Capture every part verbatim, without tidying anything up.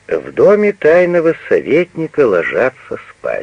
В доме тайного советника ложатся спать.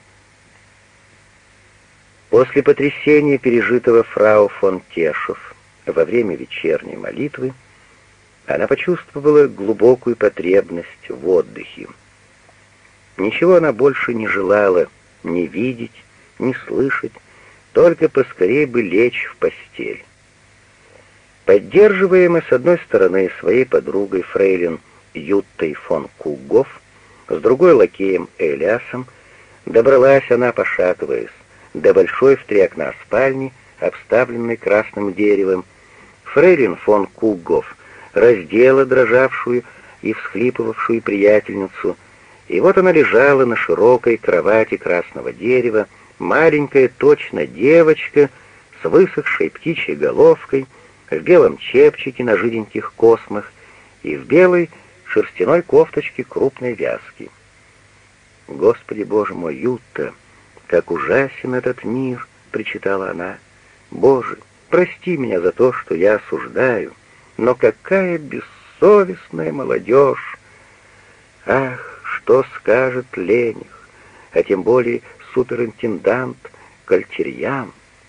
После потрясения, пережитого фрау фон Тешев во время вечерней молитвы, она почувствовала глубокую потребность в отдыхе. Ничего она больше не желала ни видеть, ни слышать, только поскорее бы лечь в постель. Поддерживаемая с одной стороны своей подругой фрейлин Юттой фон Куггоф, с другой лакеем Элиасом, добралась она, пошатываясь, до большой в три окна спальни, обставленной красным деревом. Фрейлин фон Куггоф раздела дрожавшую и всхлипывавшую приятельницу, и вот она лежала на широкой кровати красного дерева, маленькая точно девочка с высохшей птичьей головкой, в белом чепчике на жиденьких космах и в белой шерстяной кофточке крупной вязки. «Господи Боже мой, Ютта, как ужасен этот мир!» — причитала она. «Боже, прости меня за то, что я осуждаю, но какая бессовестная молодежь! Ах, что скажет Лених, а тем более суперинтендант Кальтерьян?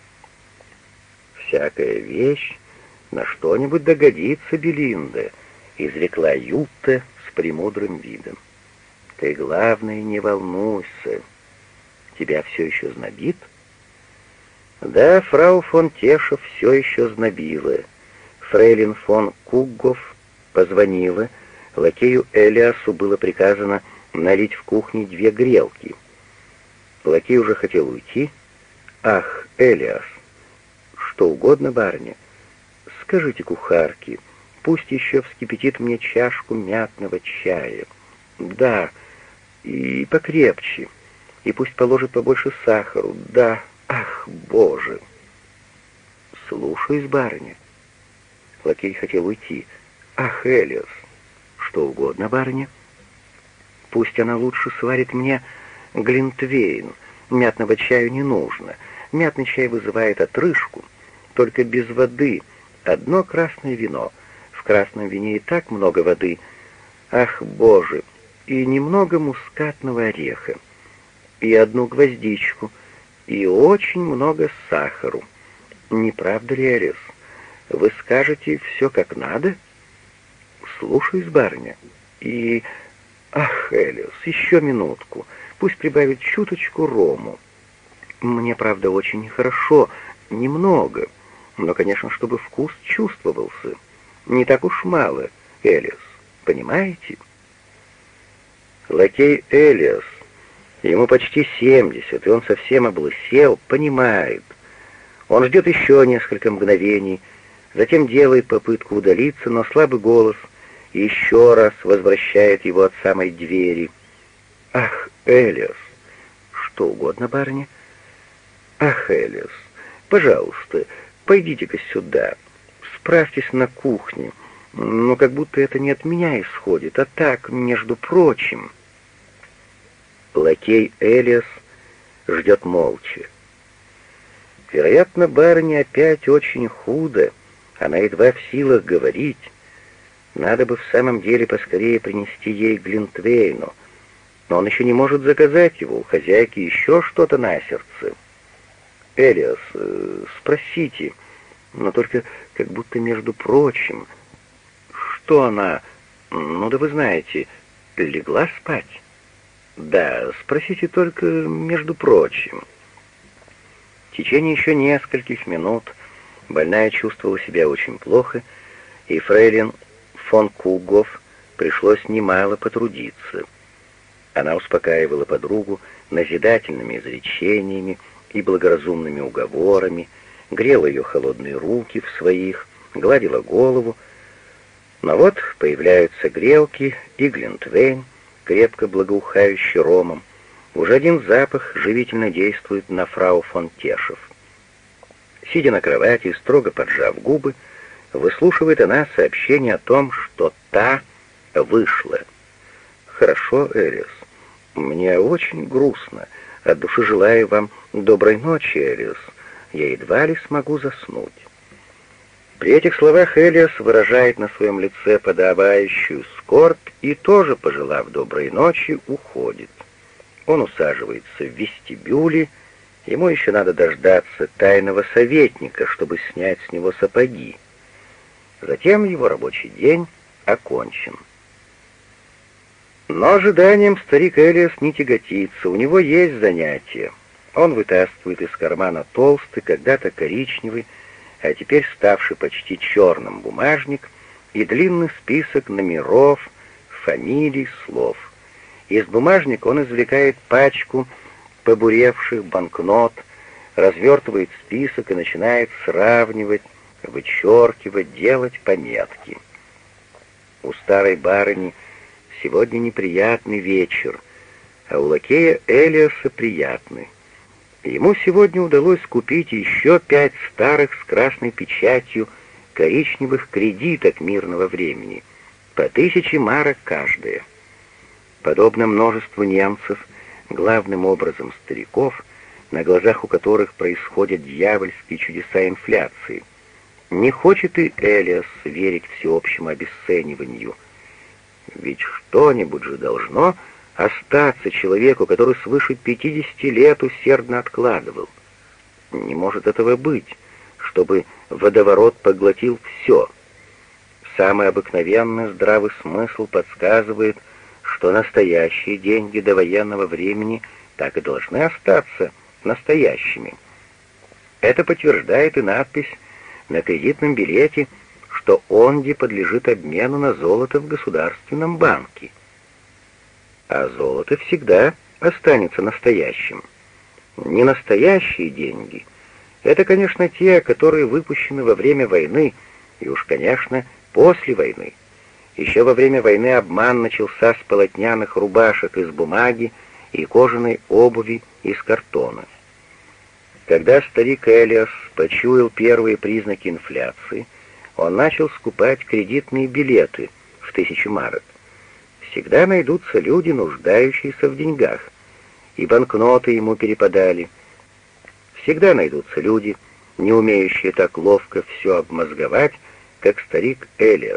Всякая вещь на что-нибудь догодится, Белинда», — изрекла Ютта с премудрым видом. «Ты, главное, не волнуйся. Тебя все еще знобит?» Да, фрау фон Тешев все еще знобила. Фрейлин фон Куггоф позвонила. Лакею Элиасу было приказано налить в кухне две грелки. Лакей уже хотел уйти. «Ах, Элиас, что угодно, барыня. Скажите кухарке, пусть еще вскипятит мне чашку мятного чая. Да, и покрепче. И пусть положит побольше сахару. Да, ах, Боже!» «Слушаюсь, барыня». Лакей хотел уйти. «Ах, Элиас, что угодно, барыня. Пусть она лучше сварит мне глинтвейн. Мятного чаю не нужно. Мятный чай вызывает отрыжку. Только без воды. Одно красное вино. В красном вине и так много воды. Ах, Боже! И немного мускатного ореха. И одну гвоздичку. И очень много сахару. Не правда ли, Элис? Вы скажете все как надо?» «Слушаюсь, барыня. И... Ах, Элис, еще минутку. Пусть прибавит чуточку рому. Мне, правда, очень нехорошо. Немного. Но, конечно, чтобы вкус чувствовался. Не так уж мало, Элис. Понимаете?» Лакей Элиас, ему почти семьдесят, и он совсем облысел, понимает. Он ждет еще несколько мгновений, затем делает попытку удалиться, но слабый голос еще раз возвращает его от самой двери. «Ах, Элиас!» «Что угодно, барыня?» «Ах, Элиас, пожалуйста, пойдите-ка сюда, справьтесь на кухне, но как будто это не от меня исходит, а так, между прочим». Лакей Элиас ждет молча. Вероятно, барыне опять очень худо, она едва в силах говорить. Надо бы в самом деле поскорее принести ей глинтвейну, но он еще не может заказать его, у хозяйки еще что-то на сердце. «Элиас, э, спросите, но только как будто между прочим, что она, ну да вы знаете, легла спать?» «Да, спросите только между прочим». В течение еще нескольких минут больная чувствовала себя очень плохо, и фрейлин фон Куггоф пришлось немало потрудиться. Она успокаивала подругу назидательными изречениями и благоразумными уговорами, грела ее холодные руки в своих, гладила голову. Но вот появляются грелки и глинтвейн, крепко благоухающий ромом. Уже один запах живительно действует на фрау фон Тешев. Сидя на кровати, строго поджав губы, выслушивает она сообщение о том, что та вышла. «Хорошо, Элис, мне очень грустно. От души желаю вам доброй ночи, Элис. Я едва ли смогу заснуть». При этих словах Элиас выражает на своем лице подобающую скорбь и, тоже пожелав доброй ночи, уходит. Он усаживается в вестибюле, ему еще надо дождаться тайного советника, чтобы снять с него сапоги. Затем его рабочий день окончен. Но ожиданием старик Элиас не тяготится, у него есть занятие. Он вытаскивает из кармана толстый, когда-то коричневый, а теперь ставший почти черным бумажник и длинный список номеров, фамилий, слов. Из бумажника он извлекает пачку побуревших банкнот, развертывает список и начинает сравнивать, вычеркивать, делать пометки. У старой барыни сегодня неприятный вечер, а у лакея Элиаса приятный. Ему сегодня удалось купить еще пять старых с красной печатью коричневых кредиток мирного времени, по тысяче марок каждая. Подобно множеству немцев, главным образом стариков, на глазах у которых происходят дьявольские чудеса инфляции, не хочет и Элиас верить всеобщему обесцениванию. Ведь что-нибудь же должно остаться человеку, который свыше пятидесяти лет усердно откладывал. Не может этого быть, чтобы водоворот поглотил все. Самый обыкновенный здравый смысл подсказывает, что настоящие деньги до военного времени так и должны остаться настоящими. Это подтверждает и надпись на кредитном билете, что онди подлежит обмену на золото в государственном банке. А золото всегда останется настоящим. Ненастоящие деньги — это, конечно, те, которые выпущены во время войны, и уж, конечно, после войны. Еще во время войны обман начался с полотняных рубашек из бумаги и кожаной обуви из картона. Когда старик Элиас почуял первые признаки инфляции, он начал скупать кредитные билеты в тысячу марок. Всегда найдутся люди, нуждающиеся в деньгах, и банкноты ему перепадали. Всегда найдутся люди, не умеющие так ловко все обмозговать, как старик Элиас.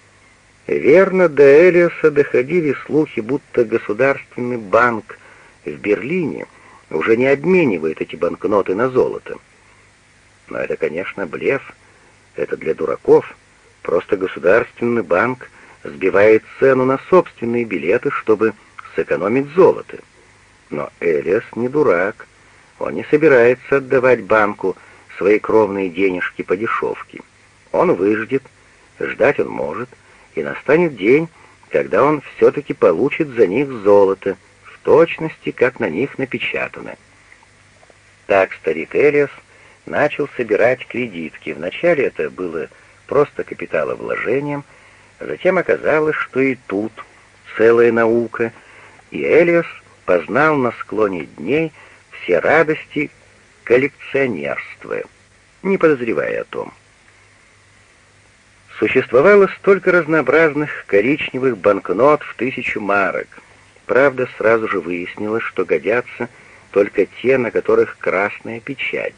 Верно, до Элиаса доходили слухи, будто Государственный банк в Берлине уже не обменивает эти банкноты на золото. Но это, конечно, блеф, это для дураков. Просто Государственный банк сбивает цену на собственные билеты, чтобы сэкономить золото. Но Элиас не дурак, он не собирается отдавать банку свои кровные денежки по дешевке. Он выждет, ждать он может, и настанет день, когда он все-таки получит за них золото, в точности, как на них напечатано. Так старик Элиас начал собирать кредитки. Вначале это было просто капиталовложением, затем оказалось, что и тут целая наука, и Элиас познал на склоне дней все радости коллекционерства, не подозревая о том. Существовало столько разнообразных коричневых банкнот в тысячу марок. Правда, сразу же выяснилось, что годятся только те, на которых красная печать.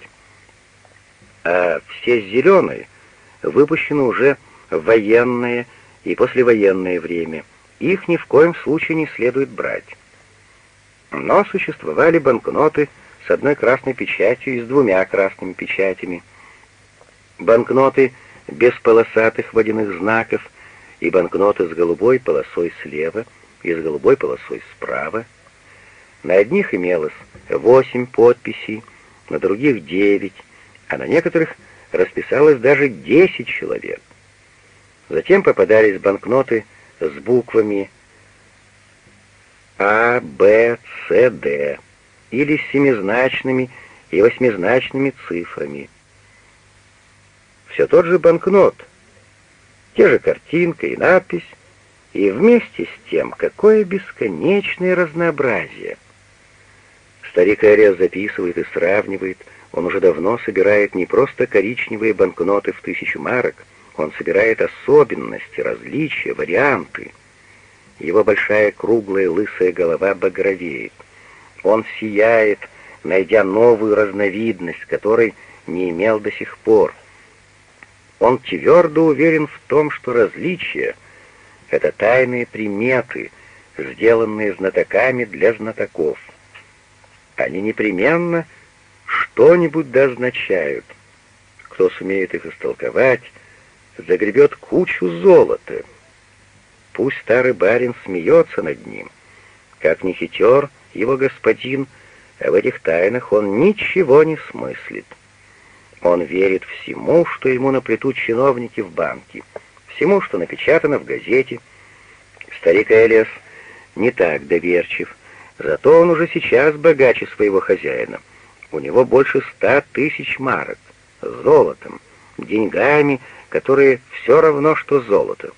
А все зеленые выпущены уже в военное и послевоенное время. Их ни в коем случае не следует брать. Но существовали банкноты с одной красной печатью и с двумя красными печатями. Банкноты без полосатых водяных знаков и банкноты с голубой полосой слева и с голубой полосой справа. На одних имелось восемь подписей, на других девять, а на некоторых расписалось даже десять человек. Затем попадались банкноты с буквами А, Б, С, Д или с семизначными и восьмизначными цифрами. Все тот же банкнот, те же картинка и надпись, и вместе с тем какое бесконечное разнообразие. Старик Элиас записывает и сравнивает, он уже давно собирает не просто коричневые банкноты в тысячу марок, он собирает особенности, различия, варианты. Его большая круглая лысая голова багровеет. Он сияет, найдя новую разновидность, которой не имел до сих пор. Он твердо уверен в том, что различия — это тайные приметы, сделанные знатоками для знатоков. Они непременно что-нибудь дозначают. Кто сумеет их истолковать, загребет кучу золота. Пусть старый барин смеется над ним. Как ни хитер его господин, а в этих тайнах он ничего не смыслит. Он верит всему, что ему наплетут чиновники в банке, всему, что напечатано в газете. Старик Элиас не так доверчив, зато он уже сейчас богаче своего хозяина. У него больше ста тысяч марок, золотом, деньгами, которые все равно, что золото.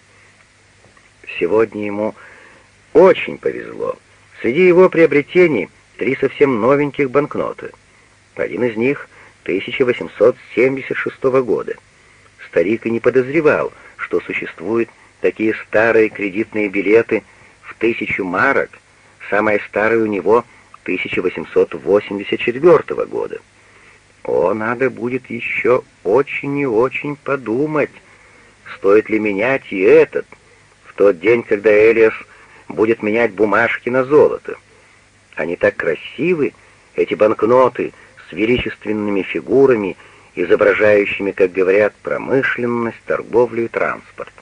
Сегодня ему очень повезло. Среди его приобретений три совсем новеньких банкноты. Один из них тысяча восемьсот семьдесят шестого года. Старик и не подозревал, что существуют такие старые кредитные билеты в тысячу марок. Самая старая у него тысяча восемьсот восемьдесят четвёртого года. О, надо будет еще очень и очень подумать, стоит ли менять и этот, в тот день, когда Элиас будет менять бумажки на золото. Они так красивы, эти банкноты, с величественными фигурами, изображающими, как говорят, промышленность, торговлю и транспорт.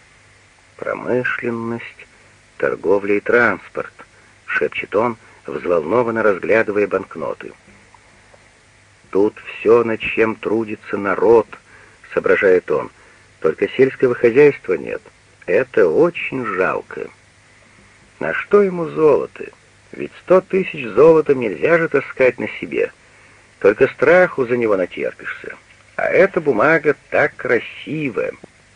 Промышленность, торговля и транспорт, шепчет он, взволнованно разглядывая банкноты. Тут все, над чем трудится народ, соображает он, только сельского хозяйства нет. Это очень жалко. На что ему золото? Ведь сто тысяч золотом нельзя же таскать на себе. Только страху за него натерпишься. А эта бумага так красивая.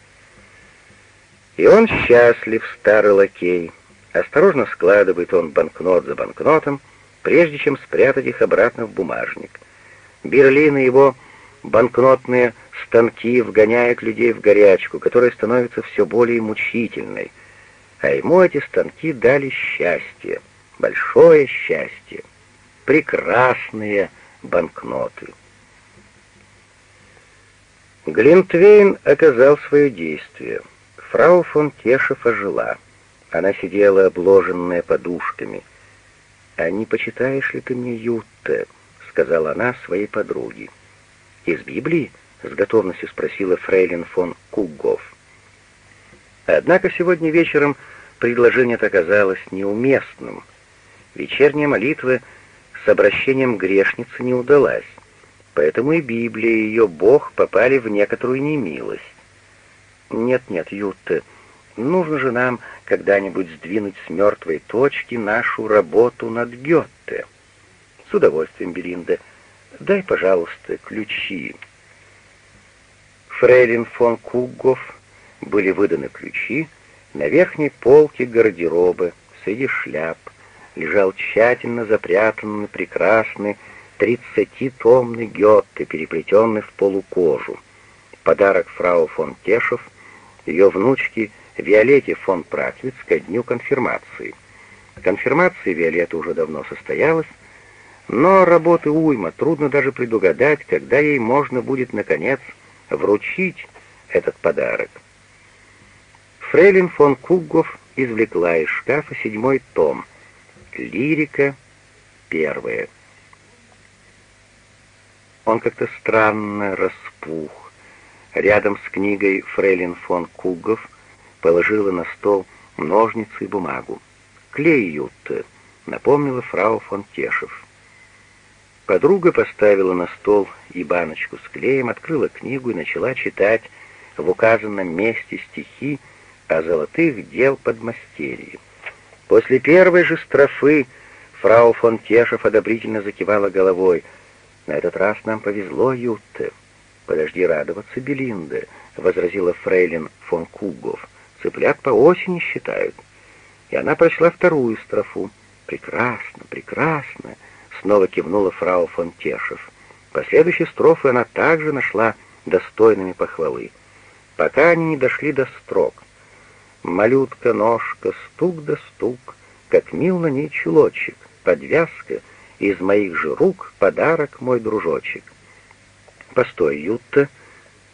И он счастлив, старый лакей. Осторожно складывает он банкнот за банкнотом, прежде чем спрятать их обратно в бумажник. Берлин и его банкнотные станки вгоняют людей в горячку, которая становится все более мучительной. А ему эти станки дали счастье, большое счастье, прекрасные банкноты. Глинтвейн оказал свое действие. Фрау фон Тешев ожила. Она сидела, обложенная подушками. «А не почитаешь ли ты мне Ютте?» — сказала она своей подруге. «Из Библии?» — с готовностью спросила фрейлин фон Куггоф. Однако сегодня вечером предложение-то оказалось неуместным. Вечерняя молитва с обращением грешницы не удалась, поэтому и Библия, и ее Бог попали в некоторую немилость. «Нет-нет, Ютте, нужно же нам когда-нибудь сдвинуть с мертвой точки нашу работу над Гёте». «С удовольствием, Белинда. Дай, пожалуйста, ключи». Фрейлин фон Куггоф были выданы ключи. На верхней полке гардероба среди шляп лежал тщательно запрятанный прекрасный тридцатитомный Гёте, переплетенный в полукожу. Подарок фрау фон Тешев, ее внучке Виолетте фон Пратвиц ко дню конфирмации. Конфирмация Виолетты уже давно состоялась, но работы уйма, трудно даже предугадать, когда ей можно будет, наконец, вручить этот подарок. Фрейлин фон Куггоф извлекла из шкафа седьмой том. Лирика первая. Он как-то странно распух. Рядом с книгой фрейлин фон Куггоф положила на стол ножницы и бумагу. «Клей, Ютте», — напомнила фрау фон Тешев. Подруга поставила на стол и баночку с клеем, открыла книгу и начала читать в указанном месте стихи о золотых дел подмастерья. После первой же строфы фрау фон Тешев одобрительно закивала головой. «На этот раз нам повезло, Ютте». «Подожди радоваться, Белинда», — возразила фрейлин фон Куггоф. «Цыплят по осени считают». И она прочла вторую строфу. «Прекрасно, прекрасно», — снова кивнула фрау фон Тешев. Последующие строфы она также нашла достойными похвалы, пока они не дошли до строк. «Малютка, ножка, стук да стук, как мил на ней чулочек, подвязка, из моих же рук подарок мой дружочек». «Постой, Ютта,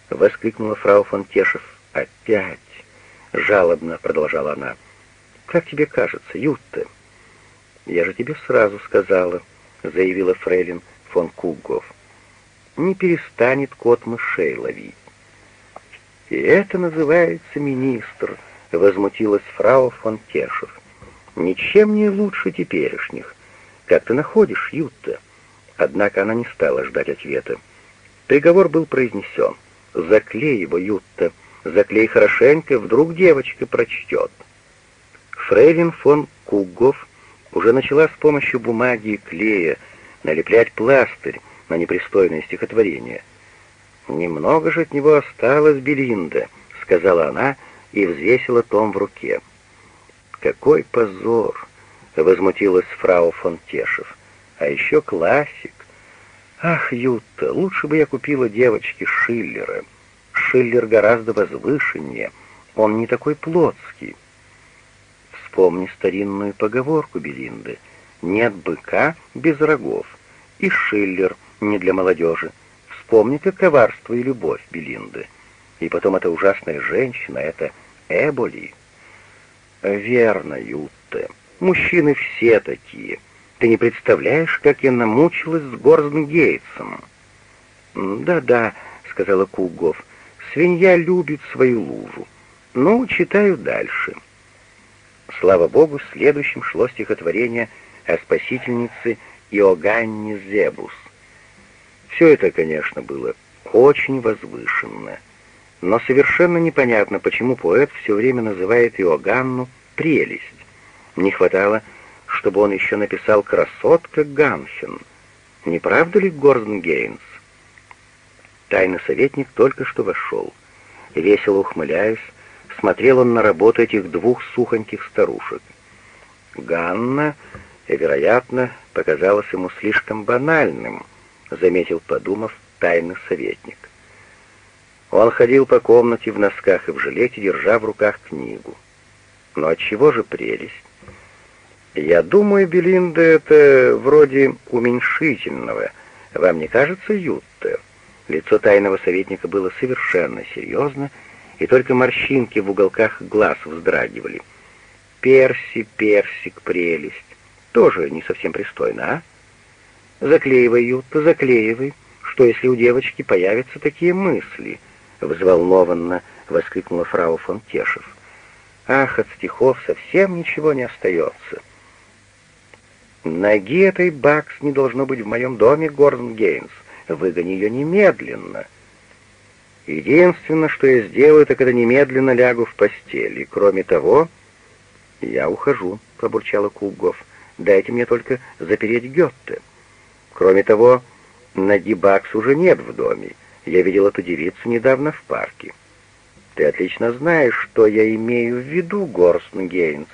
— воскликнула фрау фон Тешев. «Опять!» — жалобно продолжала она. «Как тебе кажется, Ютта?» «Я же тебе сразу сказала», — заявила фрейлин фон Куггоф. «Не перестанет кот мышей ловить». «И это называется министр», — возмутилась фрау фон Тешев. «Ничем не лучше теперешних. Как ты находишь, Ютта?» Однако она не стала ждать ответа. Приговор был произнесен. «Заклей его, Ютта, заклей хорошенько, вдруг девочка прочтет». Фрейлин фон Куггоф уже начала с помощью бумаги и клея налеплять пластырь на непристойное стихотворение. «Немного же от него осталось, Белинда», — сказала она и взвесила том в руке. «Какой позор!» — возмутилась фрау фон Тешев. «А еще классик. Ах, Ютта, лучше бы я купила девочке Шиллера. Шиллер гораздо возвышеннее, он не такой плотский». Вспомни старинную поговорку Белинды: «Нет быка без рогов». И Шиллер не для молодежи. Вспомни-ка коварство и любовь Белинды. И потом эта ужасная женщина, это Эболи. Верно, Ютта. Мужчины все такие. Ты не представляешь, как я намучилась с Горзенгейтсом. «Да-да», — сказала Куггоф, — «свинья любит свою лужу. Ну, читаю дальше». Слава Богу, следующим шло стихотворение о спасительнице Иоганне Зебус. Все это, конечно, было очень возвышенно, но совершенно непонятно, почему поэт все время называет Иоганну «прелесть». Не хватало, чтобы он еще написал «красотка Ганхен». Не правда ли, Горзенгейнс? Тайный советник только что вошел. Весело ухмыляясь, смотрел он на работу этих двух сухоньких старушек. Ганна, вероятно, показалась ему слишком банальным, заметил, подумав, тайный советник. Он ходил по комнате в носках и в жилете, держа в руках книгу. Но отчего же прелесть? Я думаю, Белинда, это вроде уменьшительного. Вам не кажется, Ютта? Лицо тайного советника было совершенно серьезно, и только морщинки в уголках глаз вздрагивали. Перси, персик, прелесть. Тоже не совсем пристойно, а? Заклеивай, Ютта, заклеивай. Что, если у девочки появятся такие мысли? Взволнованно воскликнула фрау фон Тешев. Ах, от стихов совсем ничего не остается. Ноги этой Бакс не должно быть в моем доме, Горзенгейнс. Выгони ее немедленно. Единственное, что я сделаю, так это немедленно лягу в постель. И кроме того... «Я ухожу», — пробурчала Куггоф. «Дайте мне только запереть Гетте. Кроме того, ноги Бакс уже нет в доме. Я видел эту девицу недавно в парке». «Ты отлично знаешь, что я имею в виду, Горзенгейнс».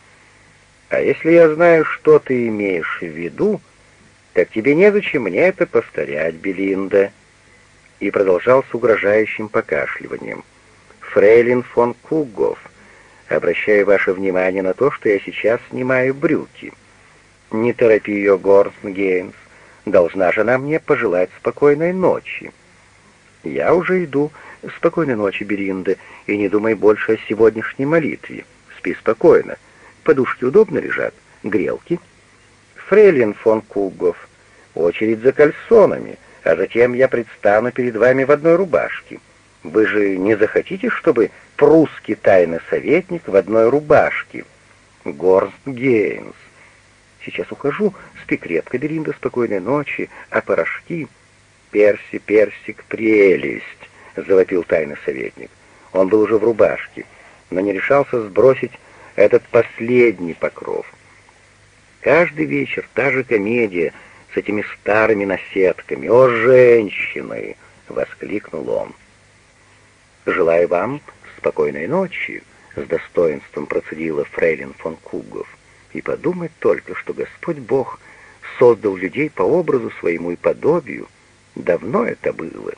«А если я знаю, что ты имеешь в виду, так тебе незачем мне это повторять, Белинда». И продолжал с угрожающим покашливанием. «Фрейлин фон Куггоф, обращаю ваше внимание на то, что я сейчас снимаю брюки. Не торопи ее, Горзенгейнс, должна же она мне пожелать спокойной ночи». «Я уже иду. Спокойной ночи, Белинда, и не думай больше о сегодняшней молитве. Спи спокойно. Подушки удобно лежат? Грелки?» «Фрейлин фон Куггоф, очередь за кальсонами, а затем я предстану перед вами в одной рубашке. Вы же не захотите, чтобы прусский тайный советник в одной рубашке?» «Горзенгейнс, сейчас ухожу. Спи крепко, Белинда, спокойной ночи. А порошки?» «Перси, персик, прелесть!» — завопил тайный советник. Он был уже в рубашке, но не решался сбросить этот последний покров. Каждый вечер та же комедия с этими старыми наседками. «О, женщины!» — воскликнул он. «Желаю вам спокойной ночи», — с достоинством процедила фрейлин фон Куггоф. «И подумать только, что Господь Бог создал людей по образу своему и подобию. Давно это было».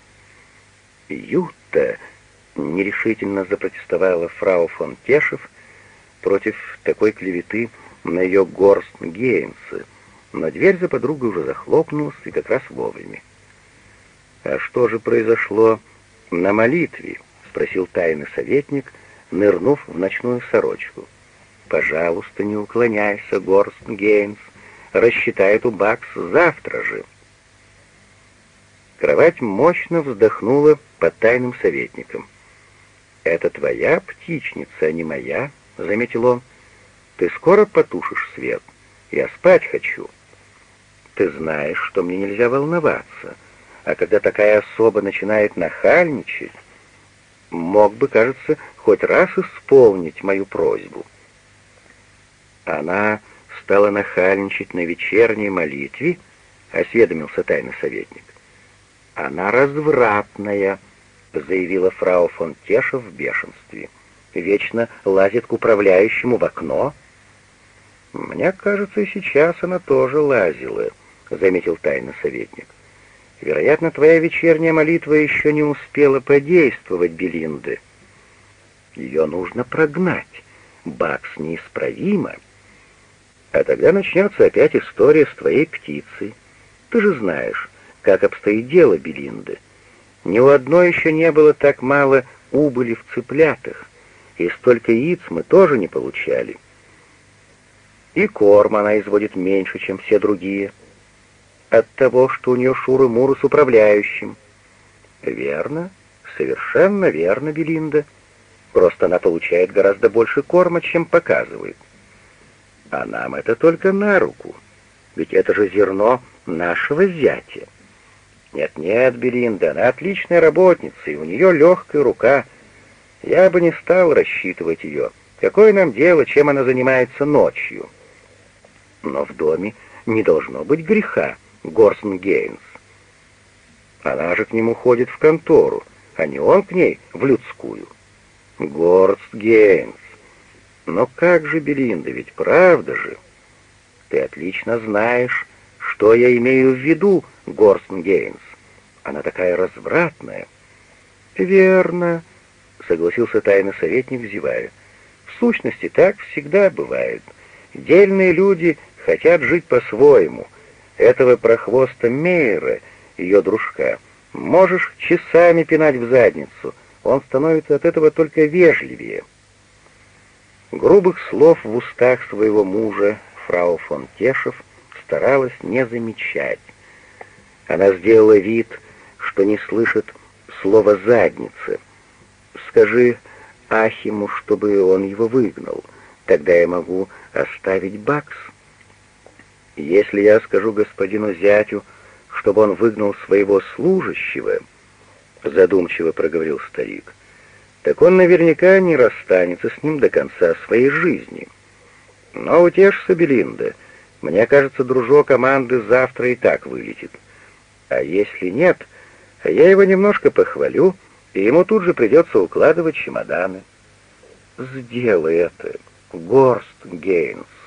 «Ютта», — нерешительно запротестовала фрау фон Тешев против такой клеветы на ее Горзенгейнса, но дверь за подругой уже захлопнулась и как раз вовремя. «А что же произошло «На молитве?» — спросил тайный советник, нырнув в ночную сорочку. «Пожалуйста, не уклоняйся, Горст Гейнс. Рассчитай эту бакс завтра же». Кровать мощно вздохнула под тайным советником. «Это твоя птичница, а не моя», — заметил он. «Ты скоро потушишь свет? Я спать хочу». «Ты знаешь, что мне нельзя волноваться, а когда такая особа начинает нахальничать, мог бы, кажется, хоть раз исполнить мою просьбу». «Она стала нахальничать на вечерней молитве?» — осведомился тайный советник. «Она развратная», — заявила фрау фон Теша в бешенстве. «Вечно лазит к управляющему в окно». «Мне кажется, и сейчас она тоже лазила», — заметил тайный советник. «Вероятно, твоя вечерняя молитва еще не успела подействовать, Белинда. Ее нужно прогнать. Бакс неисправима. А тогда начнется опять история с твоей птицей. Ты же знаешь, как обстоит дело, Белинда. Ни у одной еще не было так мало убыли в цыплятах, и столько яиц мы тоже не получали. И корм она изводит меньше, чем все другие. От того, что у нее шуры-муры с управляющим». «Верно, совершенно верно, Белинда. Просто она получает гораздо больше корма, чем показывает. А нам это только на руку, ведь это же зерно нашего зятя. Нет-нет, Белинда, она отличная работница, и у нее легкая рука. Я бы не стал рассчитывать ее. Какое нам дело, чем она занимается ночью?» «Но в доме не должно быть греха, Горстен Гейнс. Она же к нему ходит в контору, а не он к ней в людскую». «Горст Гейнс, но как же, Белинда, ведь правда же? Ты отлично знаешь, что я имею в виду, Горстен Гейнс. Она такая развратная». «Верно», — согласился тайный советник, зевая. «В сущности, так всегда бывает. Дельные люди хотят жить по-своему. Этого прохвоста Мейера, ее дружка, можешь часами пинать в задницу. Он становится от этого только вежливее». Грубых слов в устах своего мужа фрау фон Тешев старалась не замечать. Она сделала вид, что не слышит слова «задница». «Скажи Ахиму, чтобы он его выгнал. Тогда я могу оставить бакс». «Если я скажу господину зятю, чтобы он выгнал своего служащего», — задумчиво проговорил старик, «так он наверняка не расстанется с ним до конца своей жизни. Но утешься, Белинда, мне кажется, дружок Аманды завтра и так вылетит. А если нет, я его немножко похвалю, и ему тут же придется укладывать чемоданы». «Сделай это, Горст Гейнс».